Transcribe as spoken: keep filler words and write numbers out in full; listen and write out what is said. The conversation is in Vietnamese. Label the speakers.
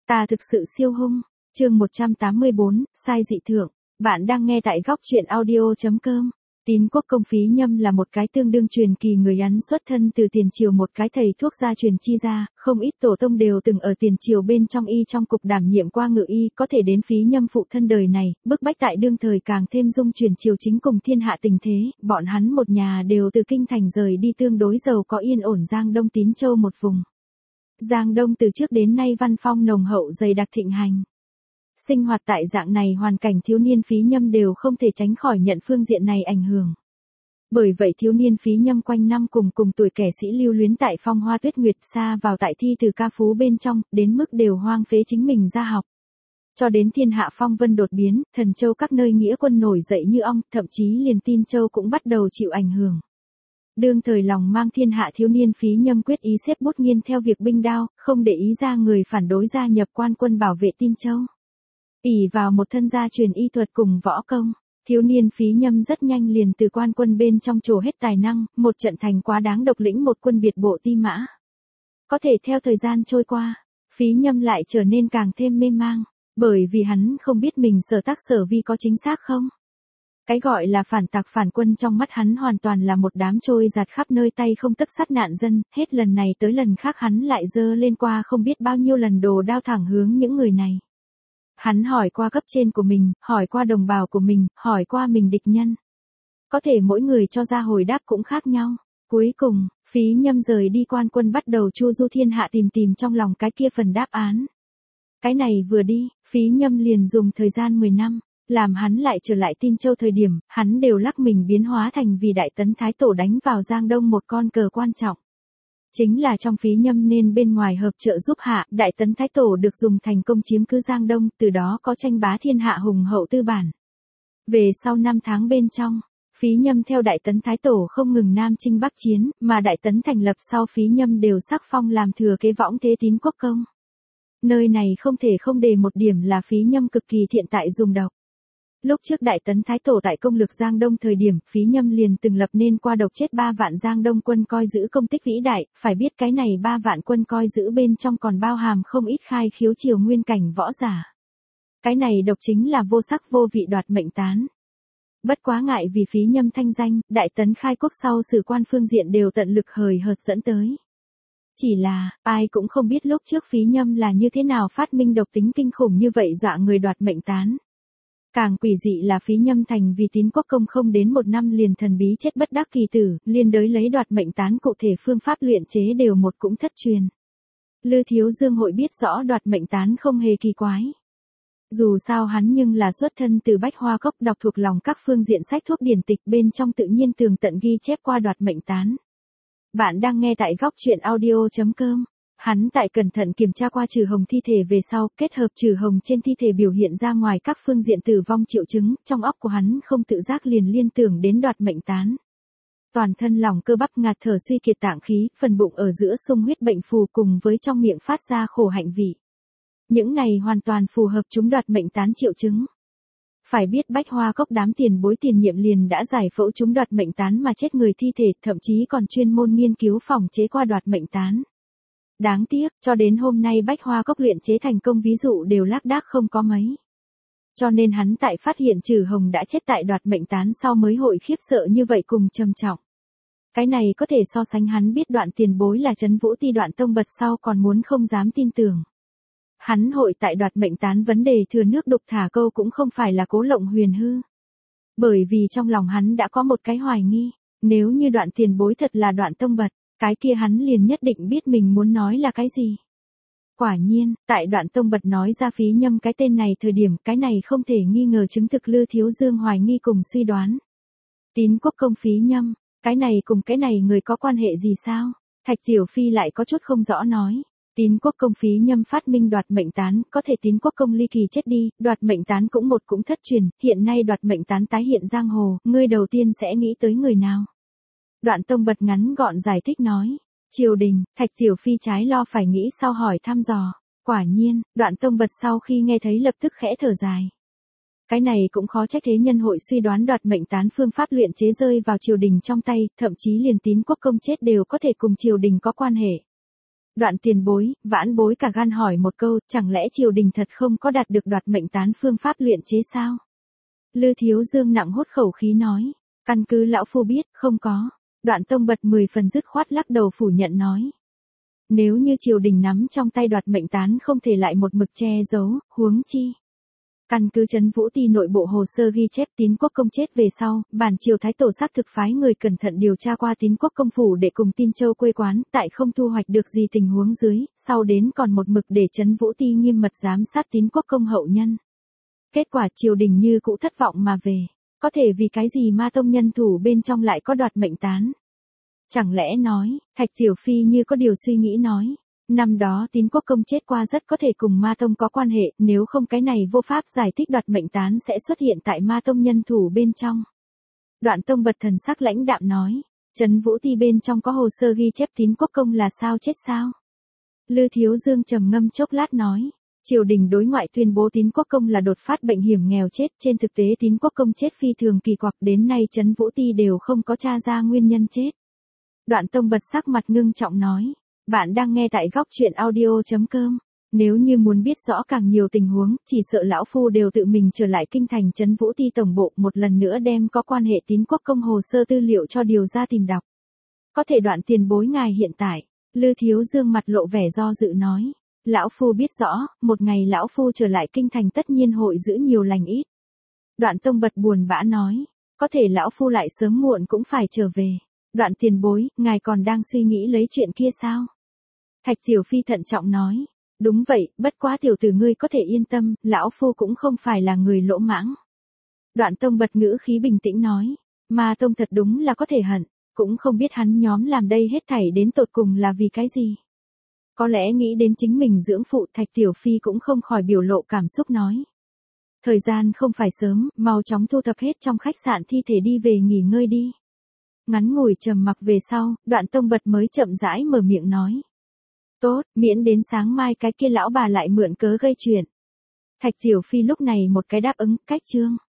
Speaker 1: Ta thực sự siêu hung. Chương một trăm tám mươi bốn, sai dị thượng. Bạn đang nghe tại góc truyện audio chấm com. Tín Quốc Công Phí Nhâm là một cái tương đương truyền kỳ người Ấn xuất thân từ tiền triều, một cái thầy thuốc gia truyền chi ra, không ít tổ tông đều từng ở tiền triều bên trong y trong cục đảm nhiệm qua ngự y, có thể đến Phí Nhâm phụ thân đời này, bức bách tại đương thời càng thêm dung truyền triều chính cùng thiên hạ tình thế, bọn hắn một nhà đều từ kinh thành rời đi tương đối giàu có yên ổn Giang Đông Tín Châu một vùng. Giang Đông từ trước đến nay văn phong nồng hậu dày đặc thịnh hành. Sinh hoạt tại dạng này hoàn cảnh, thiếu niên Phí Nhâm đều không thể tránh khỏi nhận phương diện này ảnh hưởng. Bởi vậy thiếu niên Phí Nhâm quanh năm cùng cùng tuổi kẻ sĩ lưu luyến tại phong hoa tuyết nguyệt, xa vào tại thi từ ca phú bên trong, đến mức đều hoang phế chính mình ra học. Cho đến thiên hạ phong vân đột biến, thần châu các nơi nghĩa quân nổi dậy như ong, thậm chí liền Tin Châu cũng bắt đầu chịu ảnh hưởng. Đương thời lòng mang thiên hạ thiếu niên Phí Nhâm quyết ý xếp bút nghiên theo việc binh đao, không để ý ra người phản đối gia nhập quan quân bảo vệ Tin Châu. ỷ vào một thân gia truyền y thuật cùng võ công, thiếu niên Phí Nhâm rất nhanh liền từ quan quân bên trong trổ hết tài năng, một trận thành quá đáng độc lĩnh một quân biệt bộ Ti Mã. Có thể theo thời gian trôi qua, Phí Nhâm lại trở nên càng thêm mê mang, bởi vì hắn không biết mình sở tác sở vi có chính xác không. Cái gọi là phản tặc phản quân trong mắt hắn hoàn toàn là một đám trôi giạt khắp nơi tay không tấc sắt nạn dân, hết lần này tới lần khác hắn lại dơ lên qua không biết bao nhiêu lần đồ đao thẳng hướng những người này. Hắn hỏi qua cấp trên của mình, hỏi qua đồng bào của mình, hỏi qua mình địch nhân. Có thể mỗi người cho ra hồi đáp cũng khác nhau. Cuối cùng, Phí Nhâm rời đi quan quân bắt đầu chu du thiên hạ tìm tìm trong lòng cái kia phần đáp án. Cái này vừa đi, Phí Nhâm liền dùng thời gian mười năm, làm hắn lại trở lại Tin Châu thời điểm, hắn đều lắc mình biến hóa thành vì Đại Tấn Thái Tổ đánh vào Giang Đông một con cờ quan trọng. Chính là trong Phí Nhâm nên bên ngoài hợp trợ giúp hạ, Đại Tấn Thái Tổ được dùng thành công chiếm cứ Giang Đông, từ đó có tranh bá thiên hạ hùng hậu tư bản. Về sau năm tháng bên trong, Phí Nhâm theo Đại Tấn Thái Tổ không ngừng Nam chinh Bắc chiến, mà Đại Tấn thành lập sau Phí Nhâm đều sắc phong làm thừa kế võng thế Tín Quốc Công. Nơi này không thể không đề một điểm là Phí Nhâm cực kỳ thiện tại dùng độc. Lúc trước Đại Tấn Thái Tổ tại công lược Giang Đông thời điểm, Phí Nhâm liền từng lập nên qua độc chết ba vạn Giang Đông quân coi giữ công tích vĩ đại, phải biết cái này ba vạn quân coi giữ bên trong còn bao hàm không ít khai khiếu triều nguyên cảnh võ giả. Cái này độc chính là vô sắc vô vị đoạt mệnh tán. Bất quá ngại vì Phí Nhâm thanh danh, Đại Tấn khai quốc sau sử quan phương diện đều tận lực hời hợt dẫn tới. Chỉ là, ai cũng không biết lúc trước Phí Nhâm là như thế nào phát minh độc tính kinh khủng như vậy dọa người đoạt mệnh tán. Càng quỷ dị là Phí Nhâm thành vì Tín Quốc Công không đến một năm liền thần bí chết bất đắc kỳ tử, liên đới lấy đoạt mệnh tán cụ thể phương pháp luyện chế đều một cũng thất truyền. Lư Thiếu Dương hội biết rõ đoạt mệnh tán không hề kỳ quái. Dù sao hắn nhưng là xuất thân từ Bách Hoa Cốc, đọc thuộc lòng các phương diện sách thuốc điển tịch bên trong tự nhiên tường tận ghi chép qua đoạt mệnh tán. Bạn đang nghe tại góc truyện audio chấm com. Hắn tại cẩn thận kiểm tra qua trừ hồng thi thể về sau, kết hợp trừ hồng trên thi thể biểu hiện ra ngoài các phương diện tử vong triệu chứng, trong óc của hắn không tự giác liền liên tưởng đến đoạt mệnh tán. Toàn thân lòng cơ bắp ngạt thở suy kiệt tạng khí, phần bụng ở giữa sung huyết bệnh phù cùng với trong miệng phát ra khổ hạnh vị. Những này hoàn toàn phù hợp chúng đoạt mệnh tán triệu chứng. Phải biết Bách Hoa Cốc đám tiền bối tiền nhiệm liền đã giải phẫu chúng đoạt mệnh tán mà chết người thi thể, thậm chí còn chuyên môn nghiên cứu phòng chế qua đoạt mệnh tán. Đáng tiếc, cho đến hôm nay Bách Hoa Cốc luyện chế thành công ví dụ đều lác đác không có mấy. Cho nên hắn tại phát hiện trừ hồng đã chết tại đoạt mệnh tán sau mới hội khiếp sợ như vậy cùng trầm trọng. Cái này có thể so sánh hắn biết Đoạn tiền bối là Trấn Vũ Ti Đoạn tông bật sau còn muốn không dám tin tưởng. Hắn hội tại đoạt mệnh tán vấn đề thừa nước đục thả câu cũng không phải là cố lộng huyền hư. Bởi vì trong lòng hắn đã có một cái hoài nghi, nếu như Đoạn tiền bối thật là Đoạn tông bật, cái kia hắn liền nhất định biết mình muốn nói là cái gì. Quả nhiên, tại Đoạn tông bật nói ra Phí Nhâm cái tên này thời điểm, cái này không thể nghi ngờ chứng thực Lư Thiếu Dương hoài nghi cùng suy đoán. Tín Quốc Công Phí Nhâm, cái này cùng cái này người có quan hệ gì sao? Thạch Tiểu Phi lại có chút không rõ nói. Tín Quốc Công Phí Nhâm phát minh đoạt mệnh tán, có thể Tín Quốc Công ly kỳ chết đi, đoạt mệnh tán cũng một cũng thất truyền, hiện nay đoạt mệnh tán tái hiện giang hồ, ngươi đầu tiên sẽ nghĩ tới người nào? Đoạn tông bật ngắn gọn giải thích nói. Triều đình, Thạch Tiểu Phi trái lo phải nghĩ sau hỏi thăm dò. Quả nhiên, Đoạn tông bật sau khi nghe thấy lập tức khẽ thở dài. Cái này cũng khó trách thế nhân hội suy đoán đoạt mệnh tán phương pháp luyện chế rơi vào triều đình trong tay, thậm chí liền Tín Quốc Công chết đều có thể cùng triều đình có quan hệ. Đoạn tiền bối, vãn bối cả gan hỏi một câu, chẳng lẽ triều đình thật không có đạt được đoạt mệnh tán phương pháp luyện chế sao? Lư Thiếu Dương nặng hốt khẩu khí nói, căn cứ lão phu biết, không có. Đoạn Tông Bật mười phần dứt khoát lắc đầu phủ nhận nói. Nếu như triều đình nắm trong tay đoạt mệnh tán không thể lại một mực che giấu, huống chi. Căn cứ Trấn Vũ Ti nội bộ hồ sơ ghi chép Tín Quốc Công chết về sau, bản triều thái tổ xác thực phái người cẩn thận điều tra qua Tín Quốc Công phủ để cùng Tin Châu quê quán, tại không thu hoạch được gì tình huống dưới, sau đến còn một mực để Trấn Vũ Ti nghiêm mật giám sát Tín Quốc Công hậu nhân. Kết quả triều đình như cũ thất vọng mà về, có thể vì cái gì Ma Tông nhân thủ bên trong lại có đoạt mệnh tán. Chẳng lẽ nói, Thạch Tiểu Phi như có điều suy nghĩ nói. Năm đó Tín Quốc Công chết qua rất có thể cùng Ma Tông có quan hệ, nếu không cái này vô pháp giải thích đoạt mệnh tán sẽ xuất hiện tại Ma Tông nhân thủ bên trong. Đoạn Tông Bật thần sắc lãnh đạm nói, Trấn Vũ Ti bên trong có hồ sơ ghi chép Tín Quốc Công là sao chết sao? Lư Thiếu Dương trầm ngâm chốc lát nói, triều đình đối ngoại tuyên bố Tín Quốc Công là đột phát bệnh hiểm nghèo chết, trên thực tế Tín Quốc Công chết phi thường kỳ quặc, đến nay Trấn Vũ Ti đều không có tra ra nguyên nhân chết. Đoạn Tông Bật sắc mặt ngưng trọng nói, bạn đang nghe tại góc truyện audio chấm com. Nếu như muốn biết rõ càng nhiều tình huống, chỉ sợ lão phu đều tự mình trở lại kinh thành Trấn Vũ Ti tổng bộ một lần nữa đem có quan hệ Tín Quốc Công hồ sơ tư liệu cho điều ra tìm đọc. Có thể Đoạn tiền bối ngài hiện tại, Lư Thiếu Dương mặt lộ vẻ do dự nói, lão phu biết rõ, một ngày lão phu trở lại kinh thành tất nhiên hội giữ nhiều lành ít. Đoạn Tông Bật buồn bã nói, có thể lão phu lại sớm muộn cũng phải trở về. Đoạn tiền bối, ngài còn đang suy nghĩ lấy chuyện kia sao? Thạch Tiểu Phi thận trọng nói, đúng vậy, bất quá tiểu tử ngươi có thể yên tâm, lão phu cũng không phải là người lỗ mãng. Đoạn Tông Bật ngữ khí bình tĩnh nói, Ma Tông thật đúng là có thể hận, cũng không biết hắn nhóm làm đây hết thảy đến tột cùng là vì cái gì. Có lẽ nghĩ đến chính mình dưỡng phụ, Thạch Tiểu Phi cũng không khỏi biểu lộ cảm xúc nói. Thời gian không phải sớm, mau chóng thu thập hết trong khách sạn thi thể đi về nghỉ ngơi đi. Ngắn ngủi trầm mặc về sau, Đoạn Tông Bật mới chậm rãi mở miệng nói. Tốt, miễn đến sáng mai cái kia lão bà lại mượn cớ gây chuyện. Thạch Tiểu Phi lúc này một cái đáp ứng, cách chương.